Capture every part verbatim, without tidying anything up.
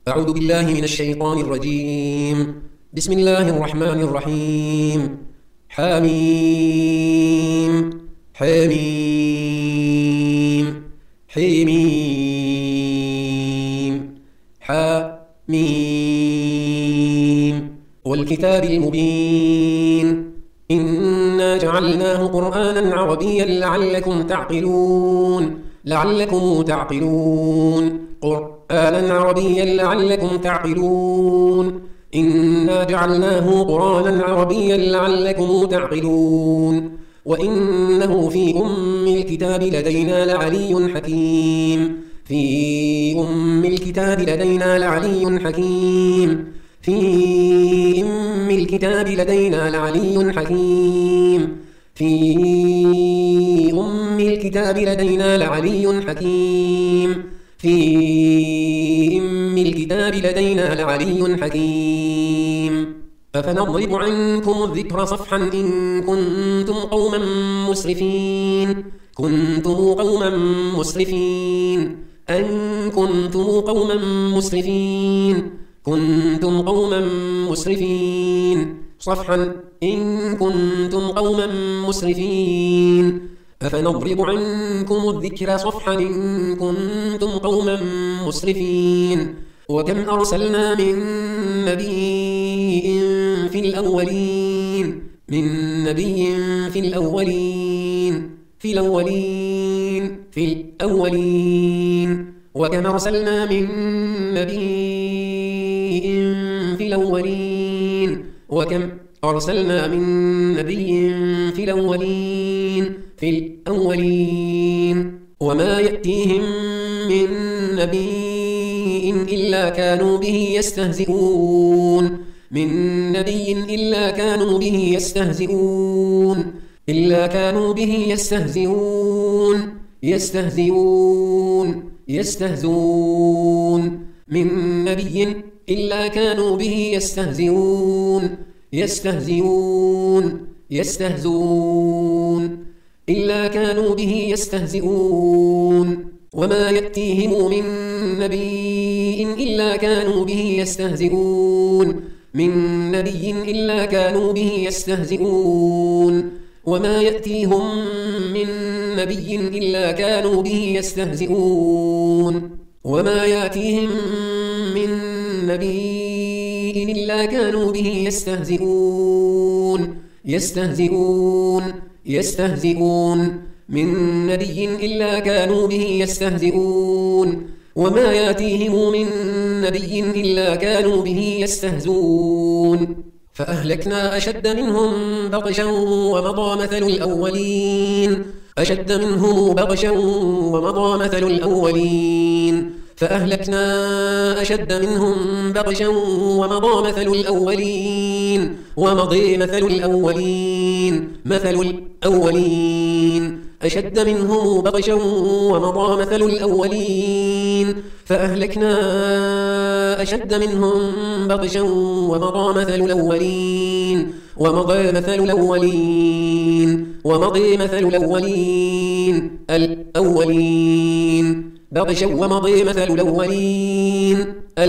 أعوذ بالله من الشيطان الرجيم. بسم الله الرحمن الرحيم. حميم حميم حميم حميم والكتاب المبين إنا جعلناه قرآنا عربيا لعلكم تعقلون لعلكم تعقلون قرآنا عربيا لعلكم تعقلون إنا جعلناه قرآنا عربيا لعلكم تعقلون وإنه في أم الكتاب لدينا لعلي حكيم في أم الكتاب لدينا لعلي حكيم في أم الكتاب لدينا لعلي حكيم في أم الكتاب لدينا لعلي حكيم في أم الكتاب لدينا لعلي حكيم أفنضرب عنكم الذكر صفحا إن كنتم قوما مسرفين كنتم قوما مسرفين أن كنتم قوما مسرفين كنتم قوما مسرفين صفحا إن كنتم قوما مسرفين أفنضرب عنكم الذكر صفحا إن كنتم قوما مسرفين وكم أرسلنا من نبي في الأولين من نبي في الأولين في الأولين في الأولين وكم أرسلنا من نبي في الأولين وكم أرسلنا من نبي في الأولين في الأولين وما يأتيهم من نبي إلا كانوا به يستهزئون من نبي إلا كانوا به يستهزئون إلا كانوا به يستهزئون يستهزئون يستهزئون من نبي إلا كانوا به يستهزئون يستهزئون يستهزئون إلا كانوا به يستهزئون وما يأتيهم من نبي إلا كانوا به يستهزئون من نبي إلا كانوا به يستهزئون وما يأتيهم من نبي إلا كانوا به يستهزئون وما يأتيهم من نبي إلا كانوا به يستهزئون يستهزئون يستهزئون من نبي إلا كانوا به يستهزئون وما يأتيهم من نبي إلا كانوا به يستهزئون فأهلكنا أشد منهم بطشا ومضى مثل الأولين أشد منهم بطشا ومضى مثل الأولين فأهلكنا أشد منهم بطشا ومضى مثل الأولين ومضي مثل الأولين مثل الأولين أشد منهم بطشا ومضى مثل الأولين فأهلكنا أشد منهم بطشا ومضى مثل الأولين ومضى مثل الأولين ومضي مثل الأولين الأولين بطشا ومضي مثل الأولين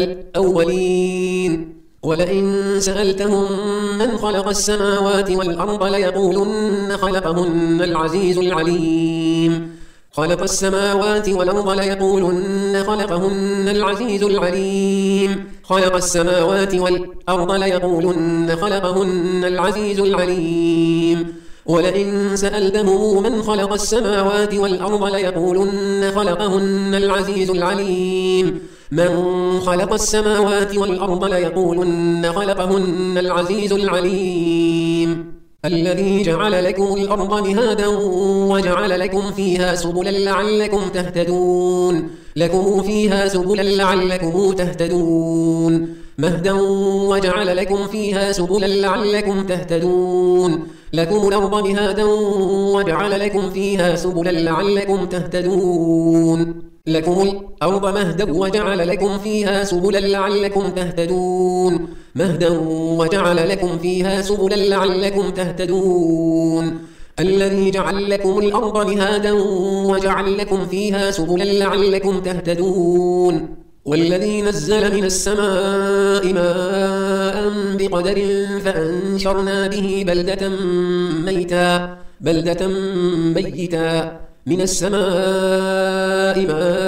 الأولين ولئن سألتهم من خلق السماوات والأرض ليقولن خلقهن العزيز العليم خلق السماوات والأرض ليقولن خلقهن العزيز العليم خلق السماوات والأرض ليقولن خلقهن العزيز العليم ولئن سألتهم من خلق السماوات والأرض ليقولن خلقهن العزيز العليم من خلق السماوات والأرض ليقولن خلقهن العزيز العليم الذي جعل لكم الأرض مهادا وجعل لكم فيها سبلا لعلكم تهتدون لكم فيها سبلا لعلكم تهتدون مهدا وجعل لكم فيها سبلا لعلكم تهتدون لكم الأرض مهادا وجعل لكم فيها سبلا لعلكم تهتدون لكم الأرض مهدا وجعل لكم فيها سبلا لعلكم تهتدون مهدا وجعل لكم فيها سبلا لعلكم تهتدون الذي جعل لكم الأرض مهادا وجعل لكم فيها سبلا لعلكم تهتدون والذي نزل من السماء ماء بقدر فأنشرنا به بلدة ميتا بلدة ميتا من السماء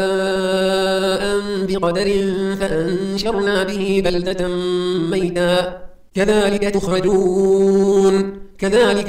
ماء بقدر فأنشرنا به بلدة ميتا كذلك تخرجون كذلك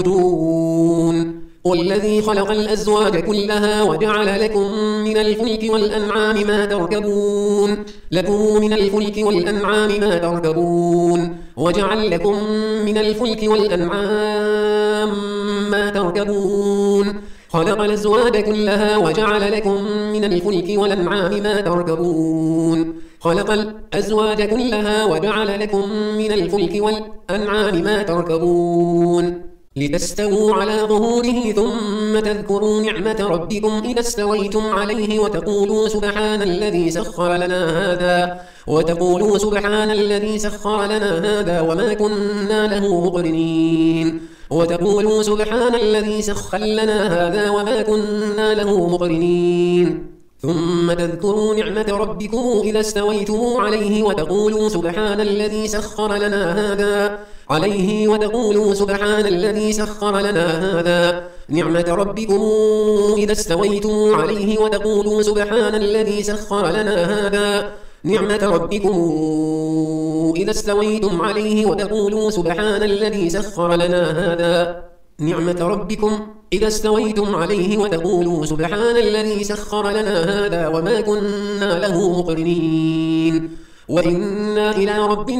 تخرجون والذي خلق الأزواج كلها وجعل لكم من الفلك والأنعام ما تركبون لكم من الفلك والأنعام ما تركبون وجعل لكم من الفلك والأنعام ما تركبون خلق الأزواج كلها وجعل لكم من الفلك والأنعام ما تركبون خلق الأزواج كلها وجعل لكم من الفلك والأنعام ما تركبون لتستووا على ظهوره ثم تذكروا نعمة ربكم إذا استويتم عليه وتقولوا سبحان الذي سخر لنا هذا وتقولوا سبحان الذي سخر لنا هذا وما كنا له مقرنين وتقولوا سبحان الذي سخر لنا هذا وما كنا له مقرنين ثم تذكروا نعمة ربكم إذا استويتم عليه وتقولوا سبحان الذي سخر لنا هذا عليه وتقولوا سبحان الذي سخر لنا هذا نعمة ربكم إذا استويتم عليه وتقولوا سبحان الذي سخر لنا هذا نعمة ربكم إذا استويتم عليه وتقولوا سبحان الذي سخر لنا هذا نعمة ربكم إذا استويتم عليه وتقولوا سبحان الذي سخر لنا هذا وما كنا له مقرنين وإنا إلى ربنا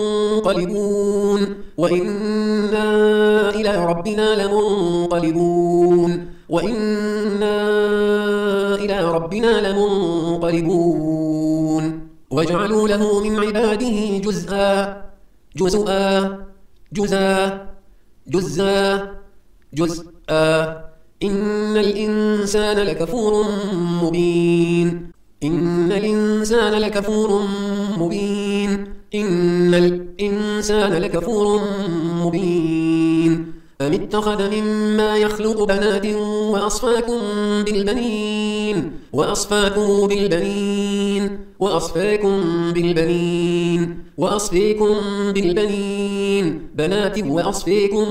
لمنقلبون وإنا إلى ربنا لمنقلبون وإنا إلى ربنا لمنقلبون وجعلوا له من عباده جزءا جزءا جزءا جزءا جزءا إن الإنسان لكفور مبين إن الإنسان لكفور مبين إن الإنسان لكفور مبين أم اتخذ مما يخلق بنات وأصفاكم بالبنين وأصفاكم بالبنين وأصفاكم بالبنين وأصفيكم بالبنين بنات وأصفيكم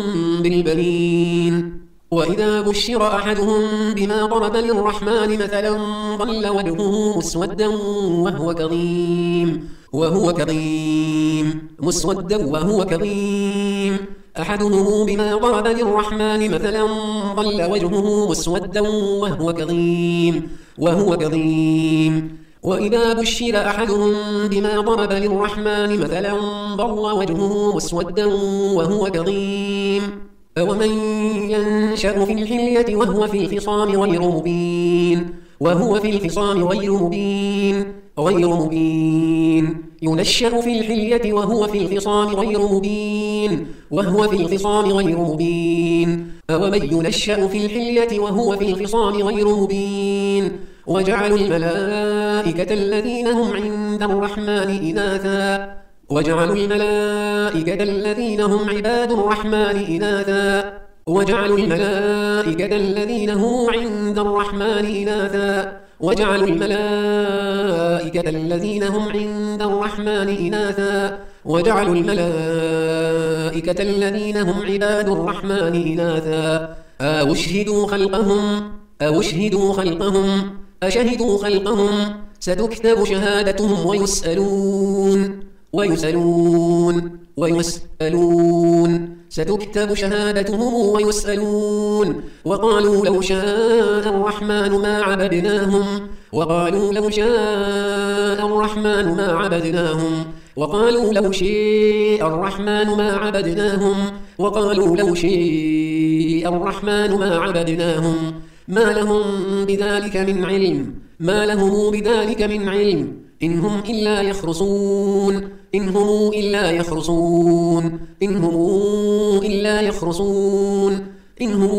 بالبنين وإذا بشر أحدهم بما ضرب للرحمن مثلا ظل وجهه مسودا وهو كظيم وهو كظيم مسودا وهو كظيم أحدهم بما ضرب للرحمن مثلا ظل وجهه مسودا وهو كظيم وهو كظيم وإذا بشر أحدهم بما ضرب للرحمن مثلا ظل وجهه مسودا وهو كظيم أومن ينشأ في الحلية وهو في الخصام غير مبين وهو في الخصام غير مبين غير مبين ينشأ في الحلية وهو في الخصام غير مبين وهو في الخصام غير مبين أومن ينشأ في الحلية وهو في الخصام غير مبين وجعلوا الملائكة الذين هم عند الرحمن إناثا وجعلوا الملائكة الذين هم عباد الرحمن إناثا وجعلوا الملائكة الذين هم عند الرحمن إناثا وجعلوا الملائكة الذين هم عند الرحمن إناثا وجعلوا الملائكة الذين هم عباد الرحمن إناثا أو اشهدوا خلقهم أو اشهدوا خلقهم أشهدوا خلقهم ستكتب شهادتهم ويسألون ويسألون ويسألون ستكتب شهادتهم ويسألون وقالوا لو شاء الرحمن ما عبدناهم وقالوا لو شاء الرحمن ما عبدناهم وقالوا لو شاء الرحمن ما عبدناهم وقالوا لو شاء الرحمن ما عبدناهم ما لهم بذلك من علم ما لهم بذلك من علم إن هم إلا يخرصون إن هم إلا يخرصون إن هم إلا يخرصون إن هم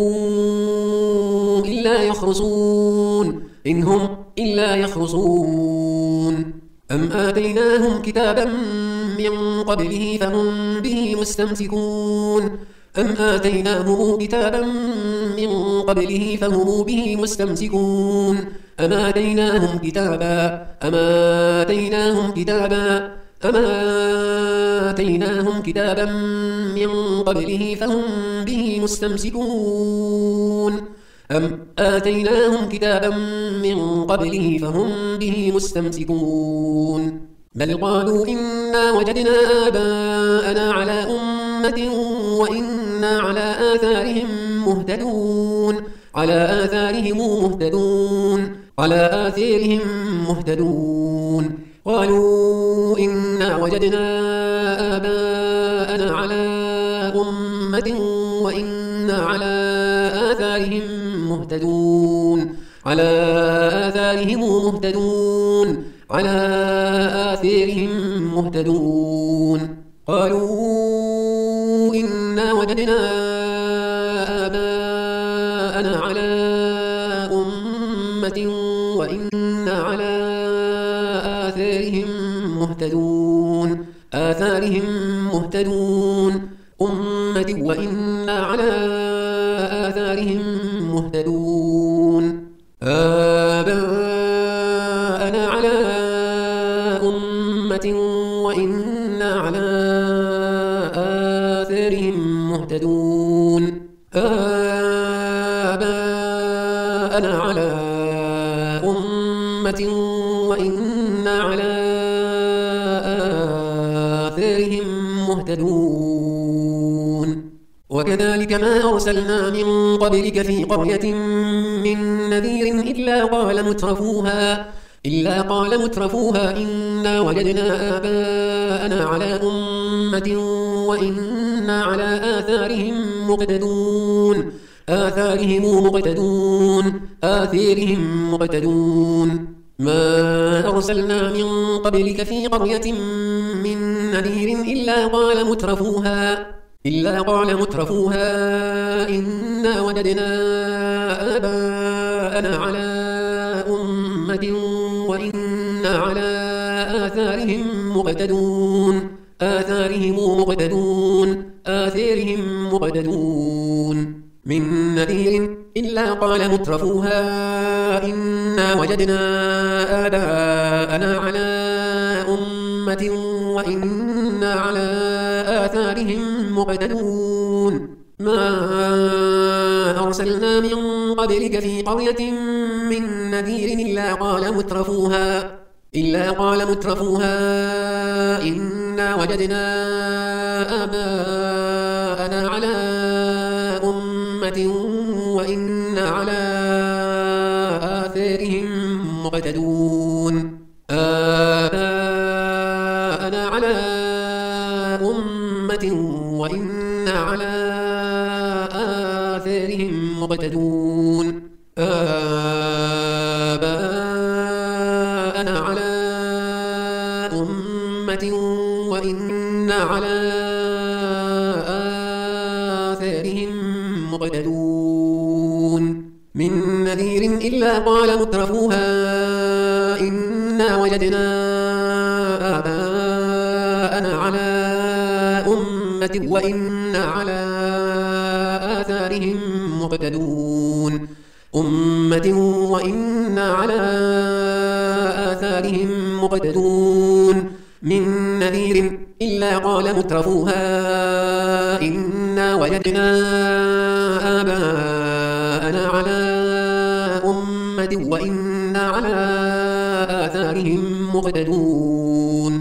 إلا يخرصون إن هم إلا يخرصون أم آتيناهم كتابا من قبله فهم به مستمسكون أم آتيناهم كتابا من قبله فهم به مستمسكون أما آتيناهم كتابا أما آتيناهم كتابا أما آتيناهم كتابا من قبله فهم به مستمسكون أم آتيناهم كتابا من قبله فهم به مستمسكون بل قالوا إنا وجدنا آباءنا على أمة وإنا على آثارهم مهتدون على آثارهم مهتدون على آثارهم مهتدون قالوا إنا وجدنا آباءنا على أمة وإنا على آثارهم مهتدون على آثارهم مهتدون على آثارهم مهتدون قالوا إنا وجدنا آباءنا على أمة وإنا على آثارهم مهتدون آثارهم مهتدون أمة وإنا على آثارهم مهتدون آباءنا على أمة وإنا على آثارهم مهتدون آباءنا على أمة وإنا على آثارهم مهتدون وكذلك ما أرسلنا من قبلك في قرية من نذير إلا قال مترفوها إلا قال مترفوها إنا وجدنا آباءنا على أمة وإنا على آثارهم مقتدون آثارهم مقتدون آثارهم مقتدون ما أرسلنا من قبلك في قرية من نذير إلا قال مترفوها إلا قال مترفوها إنا وجدنا آباءنا على أمة وإنا على آثارهم مقتدون آثارهم مقتدون آثارهم مقتدون من نذير إلا قال مترفوها إنا وجدنا آباءنا على أمة وإنا على آثارهم مقتدون ما أرسلنا من قبلك في قرية من نذير إلا قال مترفوها إلا قال مترفوها إنا وجدنا آباءنا على أمة وإنا على آثارهم مقتدون آباءنا على أمة وإنا على آثارهم مقتدون آباءنا على أمة وإنا على آثارهم مقتدون من نذير إلا قال مترفوها إنا وجدنا آباءنا على أمة وإنا على آثارهم مقتدون أمة وإنا على آثارهم مقتدون من نذير إلا قال مترفوها إنا وجدنا آباءنا على أمة وإنا على آثارهم مقتدون